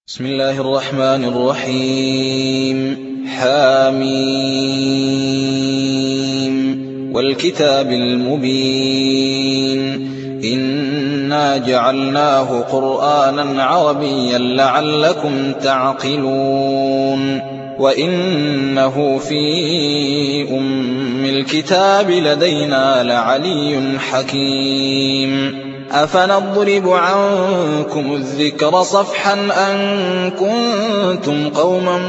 بسم الله الرحمن الرحيم حميم والكتاب المبين إنا جعلناه قرآنا عربيا لعلكم تعقلون وإنه في أم الكتاب لدينا لعلي حكيم أفنضرب عنكم الذكر صفحا أن كنتم قوما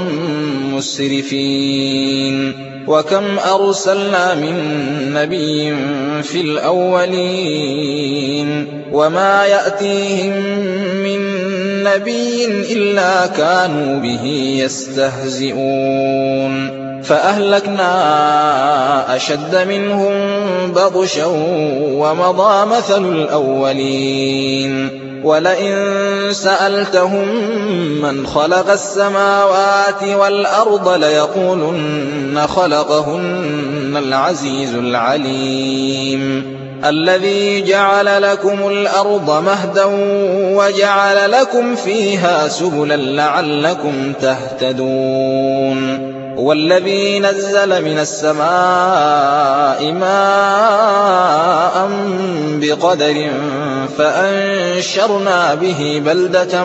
مسرفين وكم أرسلنا من نبي في الأولين وما يأتيهم من نبي إلا كانوا به يستهزئون فأهلكنا أشد منهم بطشا ومضى مثل الأولين ولئن سألتهم من خلق السماوات والأرض ليقولن خلقهن العزيز العليم الذي جعل لكم الأرض مهدا وجعل لكم فيها سبلا لعلكم تهتدون والذي نزل من السماء ماء بقدر فأنشرنا به بلدة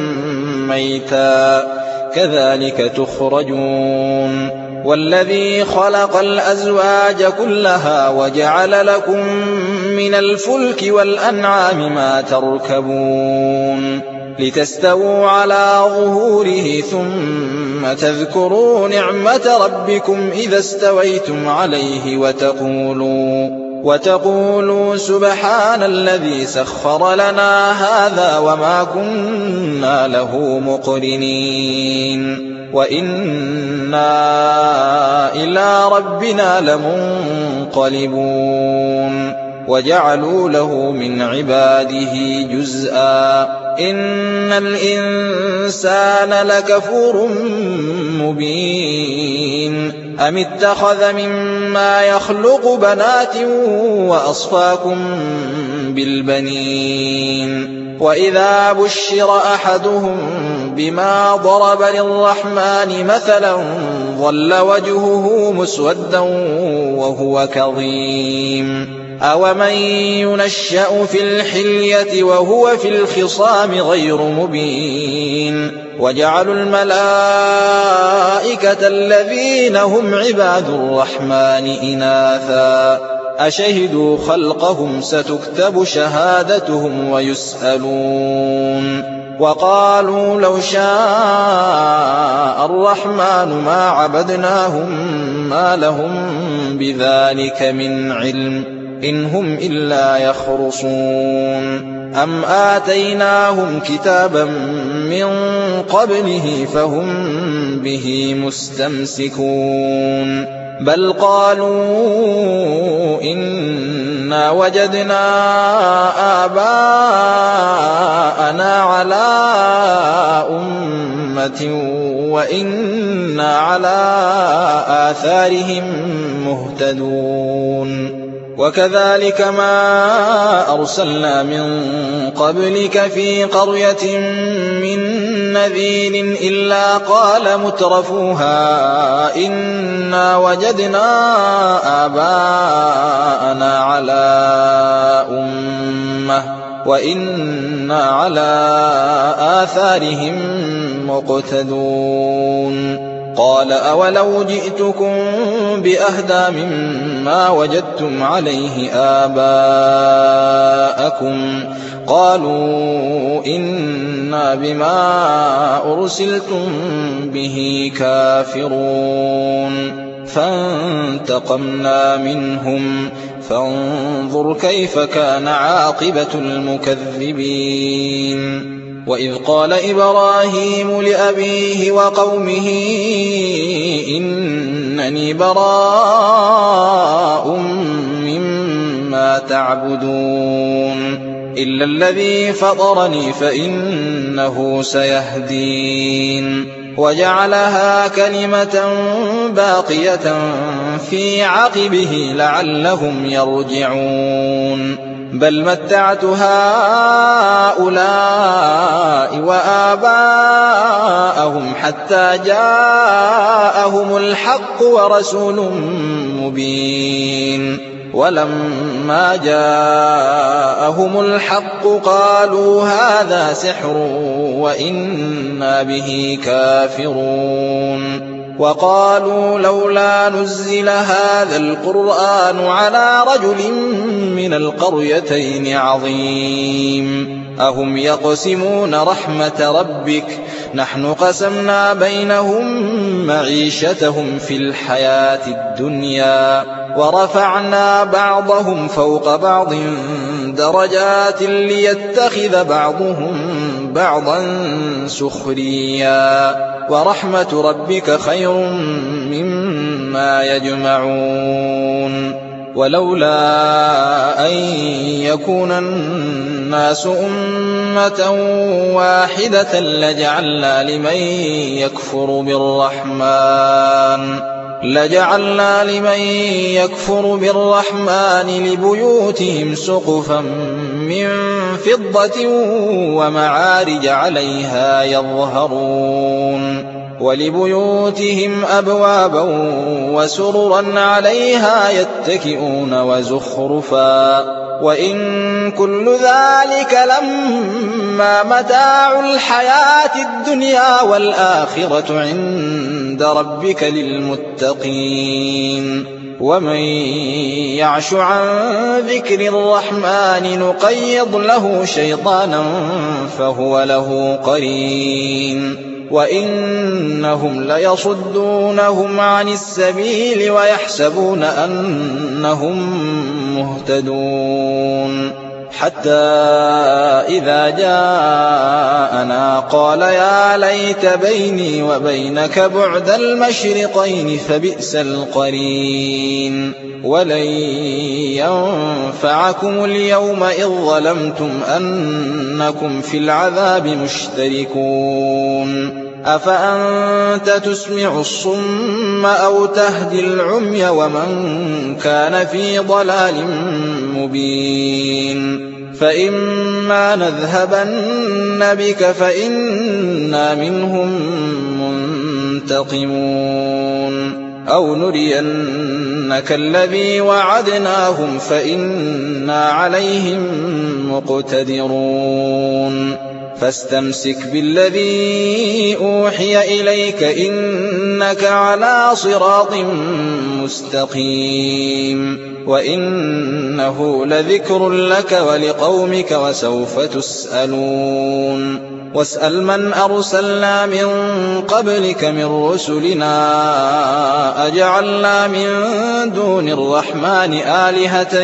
ميتا كذلك تخرجون والذي خلق الأزواج كلها وجعل لكم من الفلك والأنعام ما تركبون لتستووا على ظهوره ثم تذكروا نعمة ربكم إذا استويتم عليه وتقولوا سبحان الذي سخر لنا هذا وما كنا له مقرنين وإنا إلى ربنا لمنقلبون وجعلوا له من عباده جزءا إن الإنسان لكفور مبين أم اتخذ مما يخلق بنات وأصفاكم بالبنين وإذا بشر أحدهم بما ضرب للرحمن مثلا ظل وجهه مسودا وهو كظيم أومن ينشأ في الحلية وهو في الخصام غير مبين وجعلوا الملائكة الذين هم عباد الرحمن إناثا أشهدوا خلقهم ستكتب شهادتهم ويسألون وقالوا لو شاء الرحمن ما عبدناهم ما لهم بذلك من علم إن هم إلا يخرصون أم آتيناهم كتابا من قبله فهم به مستمسكون بل قالوا إنا وجدنا آباءنا على أمة وإنا على آثارهم مهتدون وكذلك ما أرسلنا من قبلك في قرية من نذير إلا قال مترفوها إنا وجدنا آباءنا على أمة وإنا على آثارهم مقتدون قال أولو جئتكم بأهدى مما وجدتم عليه آباءكم قالوا إنا بما أرسلتم به كافرون فانتقمنا منهم فانظر كيف كان عاقبة المكذبين وإذ قال إبراهيم لأبيه وقومه إنني براء مما تعبدون إلا الذي فطرني فإنه سيهدين وجعلها كلمة باقية في عقبه لعلهم يرجعون بل متعت هؤلاء وآباءهم حتى جاءهم الحق ورسول مبين ولما جاءهم الحق قالوا هذا سحر وإنا به كافرون وقالوا لولا نزل هذا القرآن على رجل من القريتين عظيم أهم يقسمون رحمة ربك نحن قسمنا بينهم معيشتهم في الحياة الدنيا ورفعنا بعضهم فوق بعض درجات ليتخذ بعضهم بعضا سخريا ورحمة ربك خير مما يجمعون ولولا أن يكون الناس أمة واحدة لجعلنا لمن يكفر بالرحمن لبيوتهم سقفا من فضة ومعارج عليها يظهرون ولبيوتهم أبوابا وسررا عليها يتكئون وزخرفا وإن كل ذلك لما متاع الحياة الدنيا والآخرة عند ربك للمتقين ومن يعش عن ذكر الرحمن نقيض له شيطانا فهو له قرين وإنهم ليصدونهم عن السبيل ويحسبون أنهم مهتدون حتى إذا جاءنا قال يا ليت بيني وبينك بعد المشرقين فبئس القرين ولن ينفعكم اليوم إذ ظلمتم أنكم في العذاب مشتركون أفأنت تسمع الصم أو تهدي العمي ومن كان في ضلال مبين فإما نذهبن بك فإنا منهم منتقمون أو نرينك الذي وعدناهم فإنا عليهم مقتدرون فاستمسك بالذي أوحي إليك إنك على صراط مستقيم وإنه لذكر لك ولقومك وسوف تسألون واسأل من أرسلنا من قبلك من رسلنا أجعلنا من دون الرحمن آلهة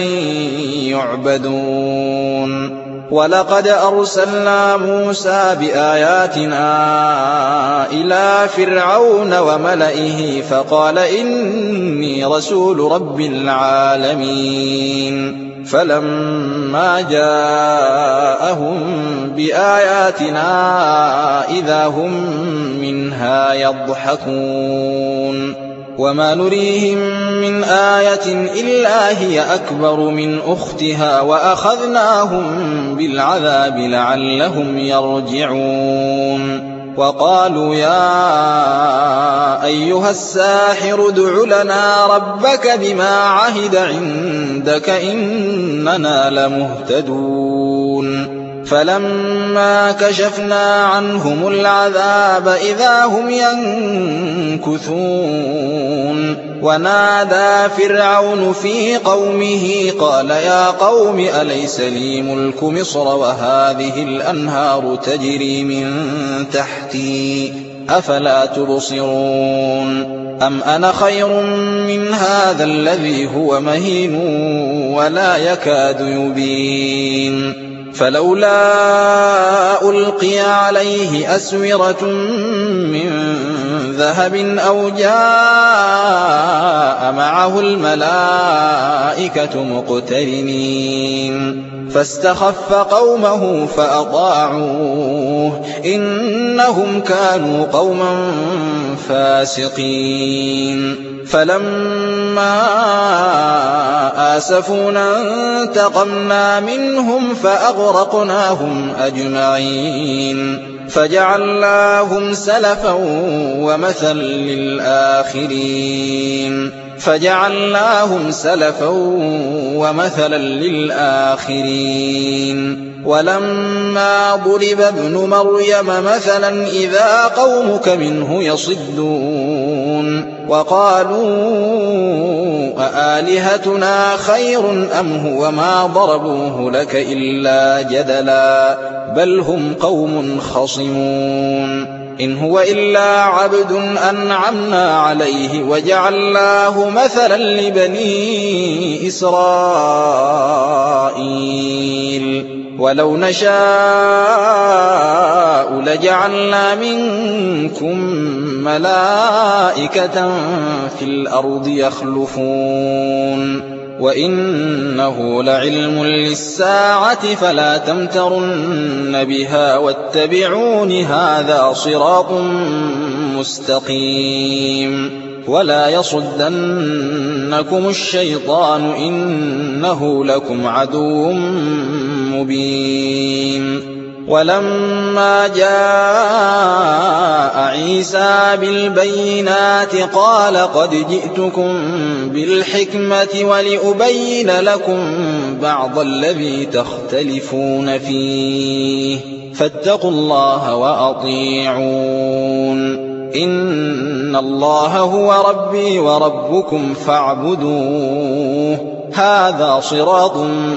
يعبدون ولقد أرسلنا موسى بآياتنا إلى فرعون وملئه فقال إني رسول رب العالمين فلما جاءهم بآياتنا إذا هم منها يضحكون وما نريهم من آية إلا هي أكبر من أختها وأخذناهم بالعذاب لعلهم يرجعون وقالوا يا أيها الساحر ادع لنا ربك بما عهد عندك إننا لمهتدون فلما كشفنا عنهم العذاب إذا هم ينكثون ونادى فرعون في قومه قال يا قوم أليس لي ملك مصر وهذه الأنهار تجري من تحتي أفلا تبصرون أم أنا خير من هذا الذي هو مهين ولا يكاد يبين فلولا ألقي عليه أسورة من ذهب أو جاء معه الملائكة مقترنين فاستخف قومه فأطاعوه إنهم كانوا قوما فاسقين فلما آسفونا انتقمنا منهم فأغرقناهم أجمعين فجعلناهم سلفا ومثلا للآخرين ولما ضرب ابن مريم مثلا إذا قومك منه يصدون وقالوا أآلهتنا خير أم هو ما ضربوه لك إلا جدلا بل هم قوم خصمون إن هو إلا عبد أنعمنا عليه وجعلناه مثلا لبني إسرائيل ولو نشاء لجعلنا منكم ملائكة في الأرض يخلفون وإنه لعلم للساعة فلا تمترن بها واتبعون هذا صراط مستقيم ولا يصدنكم الشيطان إنه لكم عدو مبين ولما جاء عيسى بالبينات قال قد جئتكم بالحكمة ولأبين لكم بعض الذي تختلفون فيه فاتقوا الله وأطيعون إن الله هو ربي وربكم فاعبدوه هذا صراط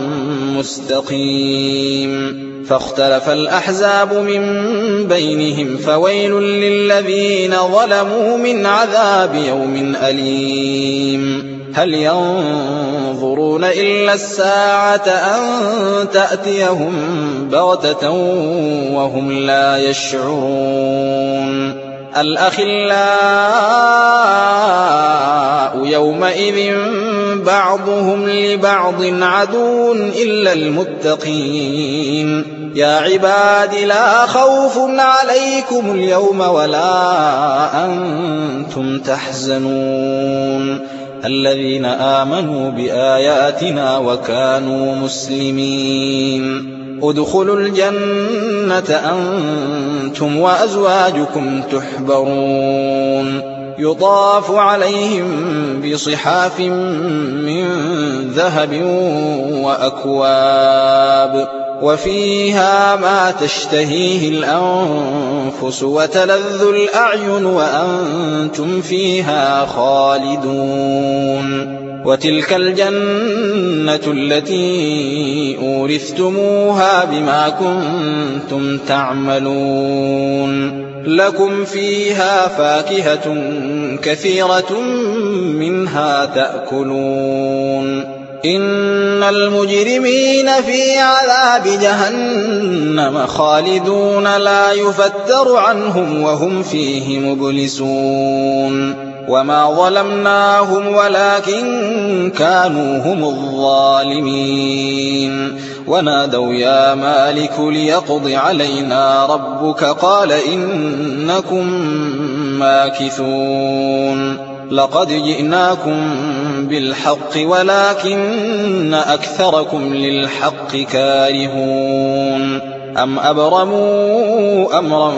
مستقيم فاختلف الأحزاب من بينهم فويل للذين ظلموا من عذاب يوم أليم هل ينظرون إلا الساعة أن تأتيهم بغتة وهم لا يشعرون الأخلاء يومئذ بعضهم لبعض عدو إلا المتقين يا عباد لا خوف عليكم اليوم ولا أنتم تحزنون الذين آمنوا بآياتنا وكانوا مسلمين ادخلوا الجنة أنتم وأزواجكم تحبرون يطاف عليهم بصحاف من ذهب وأكواب وفيها ما تشتهيه الأنفس وتلذ الأعين وأنتم فيها خالدون وتلك الجنة التي أورثتموها بما كنتم تعملون لكم فيها فاكهة كثيرة منها تأكلون إن المجرمين في عذاب جهنم خالدون لا يفتر عنهم وهم فيه مبلسون وما ظلمناهم ولكن كانوا هم الظالمين ونادوا يا مالك ليقض علينا ربك قال إنكم ماكثون لقد جئناكم بالحق ولكن أكثركم للحق كارهون أم أبرموا أمرا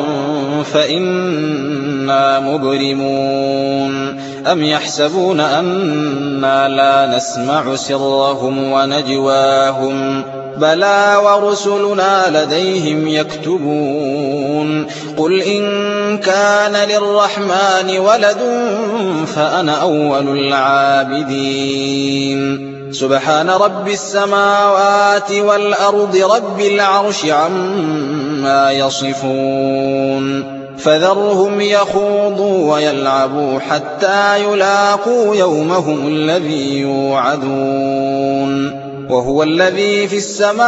فإنا مبرمون أم يحسبون أنا لا نسمع سرهم ونجواهم بلى ورسلنا لديهم يكتبون قل إن كان للرحمن ولد فأنا أول العابدين سبحان رب السماوات والأرض رب العرش عما يصفون فذرهم يخوضوا ويلعبوا حتى يلاقوا يومهم الذي يوعدون وهو الذي في السماء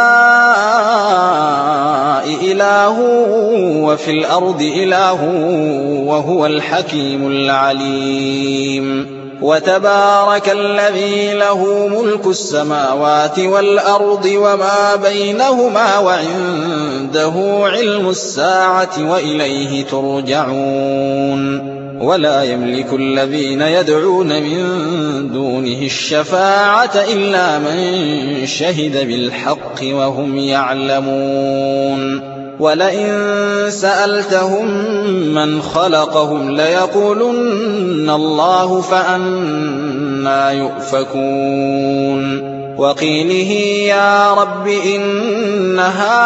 إله وفي الأرض إله وهو الحكيم العليم. وتبارك الذي له ملك السماوات والأرض وما بينهما وعنده علم الساعة وإليه ترجعون. ولا يملك الذين يدعون من دونه الشفاعة إلا من شهد بالحق وهم يعلمون. ولئن سألتهم من خلقهم ليقولن الله فأنى يؤفكون. وقيله يا رب إن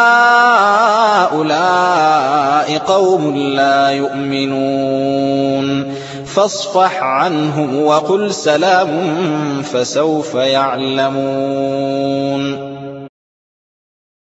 هؤلاء قوم لا يؤمنون فاصفح عنهم وقل سلام فسوف يعلمون.